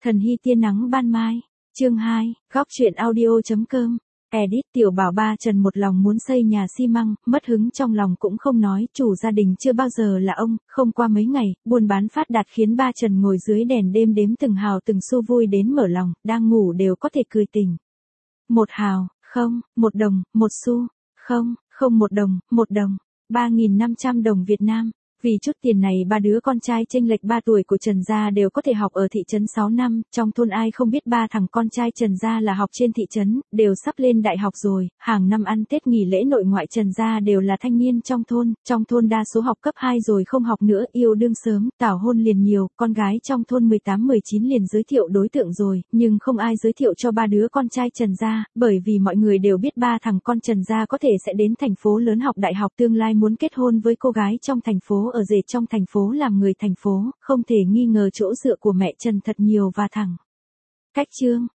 Thần hy tia nắng ban mai. Chương 2, góc truyện audio.com. Edit. Tiểu bảo ba Trần một lòng muốn xây nhà xi măng, mất hứng trong lòng cũng không nói, chủ gia đình chưa bao giờ là ông, không qua mấy ngày, buôn bán phát đạt khiến ba Trần ngồi dưới đèn đêm đếm từng hào từng xu vui đến mở lòng, đang ngủ đều có thể cười tỉnh. 1 hào, không, 1 đồng, 1 xu, không, không 1 đồng, 1 đồng, 3.500 đồng Việt Nam. Vì chút tiền này ba đứa con trai chênh lệch 3 tuổi của Trần gia đều có thể học ở thị trấn 6 năm, trong thôn ai không biết ba thằng con trai Trần gia là học trên thị trấn, đều sắp lên đại học rồi, hàng năm ăn Tết nghỉ lễ nội ngoại Trần gia đều là thanh niên trong thôn đa số học cấp 2 rồi không học nữa, yêu đương sớm, tảo hôn liền nhiều, con gái trong thôn 18-19 liền giới thiệu đối tượng rồi, nhưng không ai giới thiệu cho ba đứa con trai Trần gia, bởi vì mọi người đều biết ba thằng con Trần gia có thể sẽ đến thành phố lớn học đại học, tương lai muốn kết hôn với cô gái trong thành phố, ở rể trong thành phố làm người thành phố, không thể nghi ngờ chỗ dựa của mẹ Trần thật nhiều và thẳng. Cách chương,